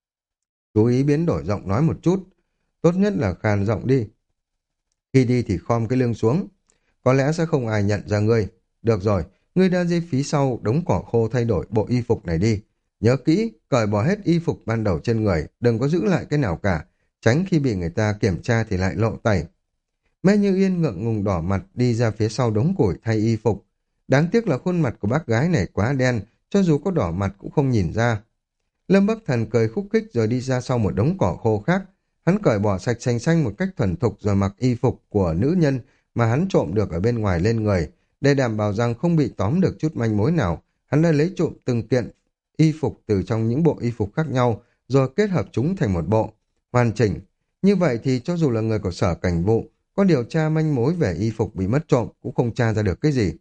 Chú ý biến đổi giọng nói một chút, tốt nhất là khàn giọng đi. Khi đi thì khom cái lưng xuống, có lẽ sẽ không ai nhận ra ngươi. Được rồi, ngươi đã dây phí sau đống cỏ khô thay đổi bộ y phục này đi. Nhớ kỹ, cởi bỏ hết y phục ban đầu trên người, đừng có giữ lại cái nào cả, tránh khi bị người ta kiểm tra thì lại lộ tẩy. Mễ Như Yên ngượng ngùng đỏ mặt đi ra phía sau đống củi thay y phục. Đáng tiếc là khuôn mặt của bác gái này quá đen, cho dù có đỏ mặt cũng không nhìn ra. Lâm Bắc Thần cười khúc khích rồi đi ra sau một đống cỏ khô khác. Hắn cởi bỏ sạch xanh xanh một cách thuần thục rồi mặc y phục của nữ nhân mà hắn trộm được ở bên ngoài lên người, Để đảm bảo rằng không bị tóm được chút manh mối nào, hắn đã lấy trộm từng kiện y phục từ trong những bộ y phục khác nhau, rồi kết hợp chúng thành một bộ, hoàn chỉnh. Như vậy thì cho dù là người của sở cảnh vụ, có điều tra manh mối về y phục bị mất trộm cũng không tra ra được cái gì.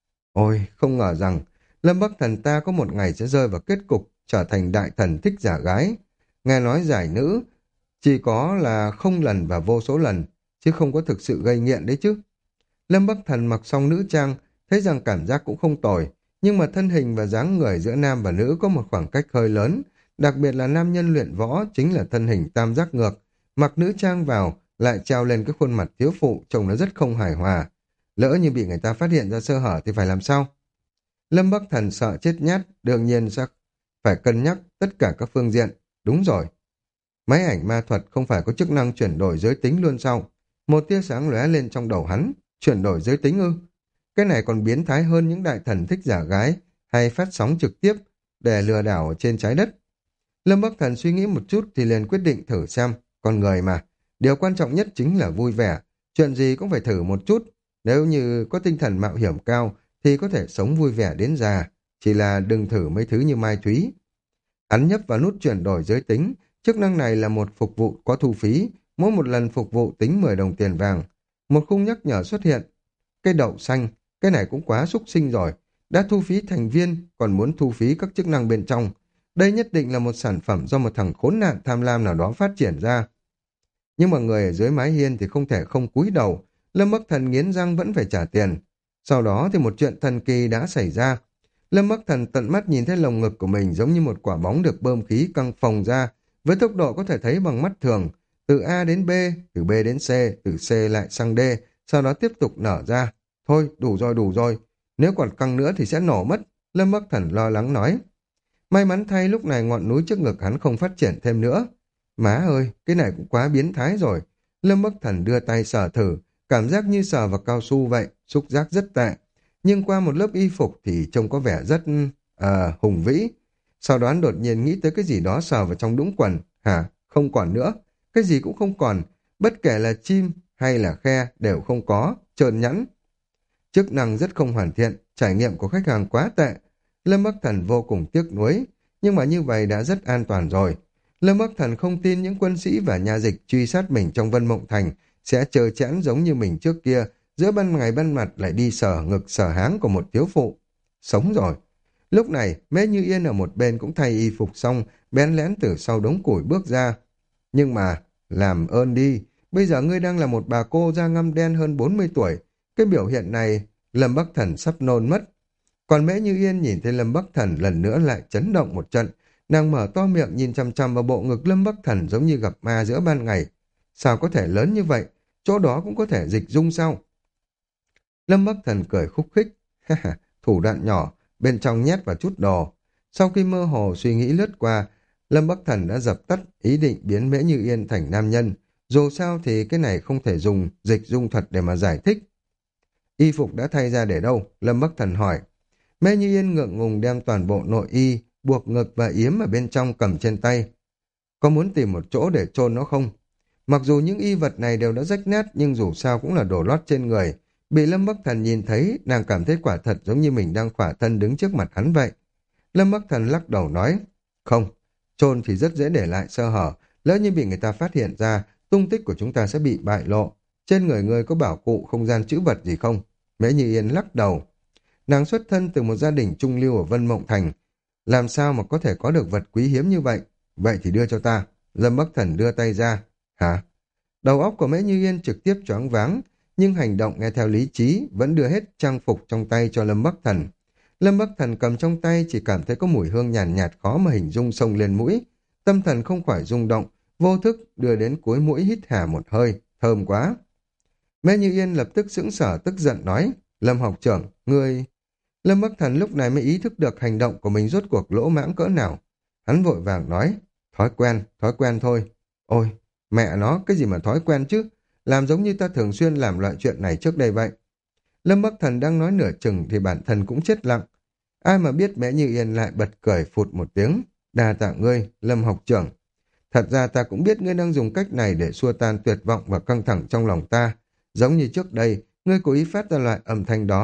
Ôi, không ngờ rằng Lâm Bắc Thần ta có một ngày sẽ rơi vào kết cục trở thành đại thần thích giả gái. Nghe nói giải nữ chỉ có là không lần và vô số lần, chứ không có thực sự gây nghiện đấy chứ. Lâm Bắc Thần mặc xong nữ trang, thấy rằng cảm giác cũng không tồi, nhưng mà thân hình và dáng người giữa nam và nữ có một khoảng cách hơi lớn, đặc biệt là nam nhân luyện võ chính là thân hình tam giác ngược, mặc nữ trang vào lại treo lên cái khuôn mặt thiếu phụ trông nó rất không hài hòa. Lỡ như bị người ta phát hiện ra sơ hở thì phải làm sao? Lâm Bắc Thần sợ chết nhát, đương nhiên sẽ phải cân nhắc tất cả các phương diện. Đúng rồi, máy ảnh ma thuật không phải có chức năng chuyển đổi giới tính luôn sao? Một tia sáng lóe lên trong đầu hắn, chuyển đổi giới tính ư? Cái này còn biến thái hơn những đại thần thích giả gái hay phát sóng trực tiếp để lừa đảo ở trên trái đất. Lâm Bắc Thần suy nghĩ một chút thì liền quyết định thử xem, con người mà, điều quan trọng nhất chính là vui vẻ, chuyện gì cũng phải thử một chút, nếu như có tinh thần mạo hiểm cao thì có thể sống vui vẻ đến già, chỉ là đừng thử mấy thứ như Mai Thúy. Hắn nhấp vào nút chuyển đổi giới tính, chức năng này là một phục vụ có thu phí, mỗi một lần phục vụ tính mười đồng tiền vàng. Một khung nhắc nhở xuất hiện, cây đậu xanh, cái này cũng quá xúc sinh rồi, đã thu phí thành viên, còn muốn thu phí các chức năng bên trong. Đây nhất định là một sản phẩm do một thằng khốn nạn tham lam nào đó phát triển ra. Nhưng mà người ở dưới mái hiên thì không thể không cúi đầu, Lâm Bắc Thần nghiến răng vẫn phải trả tiền. Sau đó thì một chuyện thần kỳ đã xảy ra. Lâm Bắc Thần tận mắt nhìn thấy lồng ngực của mình giống như một quả bóng được bơm khí căng phồng ra, với tốc độ có thể thấy bằng mắt thường, từ A đến B, từ B đến C, từ C lại sang D, sau đó tiếp tục nở ra. Thôi, đủ rồi, đủ rồi, nếu còn căng nữa thì sẽ nổ mất, Lâm Bắc Thần lo lắng nói. May mắn thay lúc này ngọn núi trước ngực hắn không phát triển thêm nữa. Má ơi, cái này cũng quá biến thái rồi. Lâm Bắc Thần đưa tay sờ thử, cảm giác như sờ vào cao su vậy, xúc giác rất tệ. Nhưng qua một lớp y phục thì trông có vẻ rất à, hùng vĩ. Sau đó đột nhiên nghĩ tới cái gì đó sờ vào trong đũng quần. Hả? Không còn nữa. Cái gì cũng không còn. Bất kể là chim hay là khe đều không có, trơn nhẵn. Chức năng rất không hoàn thiện, trải nghiệm của khách hàng quá tệ. Lâm Bắc Thần vô cùng tiếc nuối, nhưng mà như vậy đã rất an toàn rồi. Lâm Bắc Thần không tin những quân sĩ và nhà dịch truy sát mình trong Vân Mộng Thành sẽ trơ trẽn giống như mình trước kia, giữa ban ngày ban mặt lại đi sờ ngực sờ háng của một thiếu phụ. Sống rồi. Lúc này, Mễ Như Yên ở một bên cũng thay y phục xong, bén lén từ sau đống củi bước ra. Nhưng mà, làm ơn đi, bây giờ ngươi đang là một bà cô da ngăm đen hơn bốn mươi tuổi. Cái biểu hiện này, Lâm Bắc Thần sắp nôn mất. Còn Mễ Như Yên nhìn thấy Lâm Bắc Thần lần nữa lại chấn động một trận. Nàng mở to miệng nhìn chằm chằm vào bộ ngực Lâm Bắc Thần giống như gặp ma giữa ban ngày. Sao có thể lớn như vậy? Chỗ đó cũng có thể dịch dung sao? Lâm Bắc Thần cười khúc khích. Thủ đoạn nhỏ, bên trong nhét vào chút đồ. Sau khi mơ hồ suy nghĩ lướt qua, Lâm Bắc Thần đã dập tắt ý định biến Mễ Như Yên thành nam nhân. Dù sao thì cái này không thể dùng dịch dung thuật để mà giải thích. Y phục đã thay ra để đâu? Lâm Bắc Thần hỏi. Mễ Như Yên ngượng ngùng đem toàn bộ nội y, buộc ngực và yếm ở bên trong cầm trên tay. Có muốn tìm một chỗ để chôn nó không? Mặc dù những y vật này đều đã rách nát nhưng dù sao cũng là đồ lót trên người. Bị Lâm Bắc Thần nhìn thấy, nàng cảm thấy quả thật giống như mình đang khỏa thân đứng trước mặt hắn vậy. Lâm Bắc Thần lắc đầu nói, không, chôn thì rất dễ để lại sơ hở, lỡ như bị người ta phát hiện ra, tung tích của chúng ta sẽ bị bại lộ. Trên người ngươi có bảo cụ không gian trữ vật gì không? Mễ Như Yên lắc đầu. Nàng xuất thân từ một gia đình trung lưu ở Vân Mộng Thành. Làm sao mà có thể có được vật quý hiếm như vậy? Vậy thì đưa cho ta. Lâm Bắc Thần đưa tay ra. Hả? Đầu óc của Mễ Như Yên trực tiếp choáng váng, nhưng hành động nghe theo lý trí vẫn đưa hết trang phục trong tay cho Lâm Bắc Thần. Lâm Bắc Thần cầm trong tay chỉ cảm thấy có mùi hương nhàn nhạt, nhạt khó mà hình dung xông lên mũi. Tâm thần không khỏi rung động, vô thức đưa đến cuối mũi hít hà một hơi, thơm quá. Mễ Như Yên lập tức sững sờ tức giận nói, Lâm học trưởng, ngươi... Lâm Bắc Thần lúc này mới ý thức được hành động của mình rốt cuộc lỗ mãng cỡ nào. Hắn vội vàng nói, thói quen, thói quen thôi. Ôi, mẹ nó, cái gì mà thói quen chứ? Làm giống như ta thường xuyên làm loại chuyện này trước đây vậy. Lâm Bắc Thần đang nói nửa chừng thì bản thân cũng chết lặng. Ai mà biết Mễ Như Yên lại bật cười phụt một tiếng. Đa tạ ngươi, Lâm học trưởng. Thật ra ta cũng biết ngươi đang dùng cách này để xua tan tuyệt vọng và căng thẳng trong lòng ta. Giống như trước đây, ngươi cố ý phát ra loại âm thanh đó.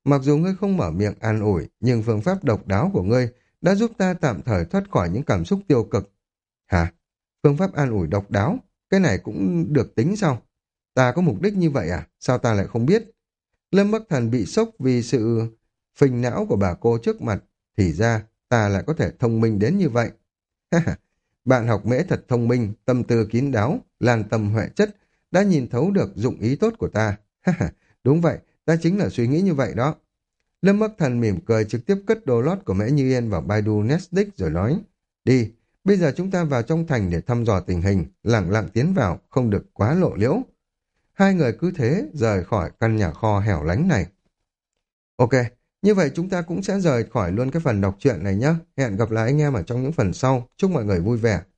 Mặc dù ngươi không mở miệng an ủi, nhưng phương pháp độc đáo của ngươi đã giúp ta tạm thời thoát khỏi những cảm xúc tiêu cực. Hả? Phương pháp an ủi độc đáo? Cái này cũng được tính sao? Ta có mục đích như vậy à? Sao ta lại không biết? Lâm Bắc Thần bị sốc vì sự phình não của bà cô trước mặt. Thì ra, ta lại có thể thông minh đến như vậy. Bạn học mễ thật thông minh, tâm tư kín đáo, lan tâm huệ chất, đã nhìn thấu được dụng ý tốt của ta. Đúng vậy, ta chính là suy nghĩ như vậy đó. Lâm Bắc Thần mỉm cười trực tiếp cất đồ lót của Mễ Như Yên vào Baidu Netflix rồi nói, đi, bây giờ chúng ta vào trong thành để thăm dò tình hình, lặng lặng tiến vào, không được quá lộ liễu. Hai người cứ thế rời khỏi căn nhà kho hẻo lánh này. Ok, như vậy chúng ta cũng sẽ rời khỏi luôn cái phần đọc truyện này nhé. Hẹn gặp lại anh em ở trong những phần sau. Chúc mọi người vui vẻ.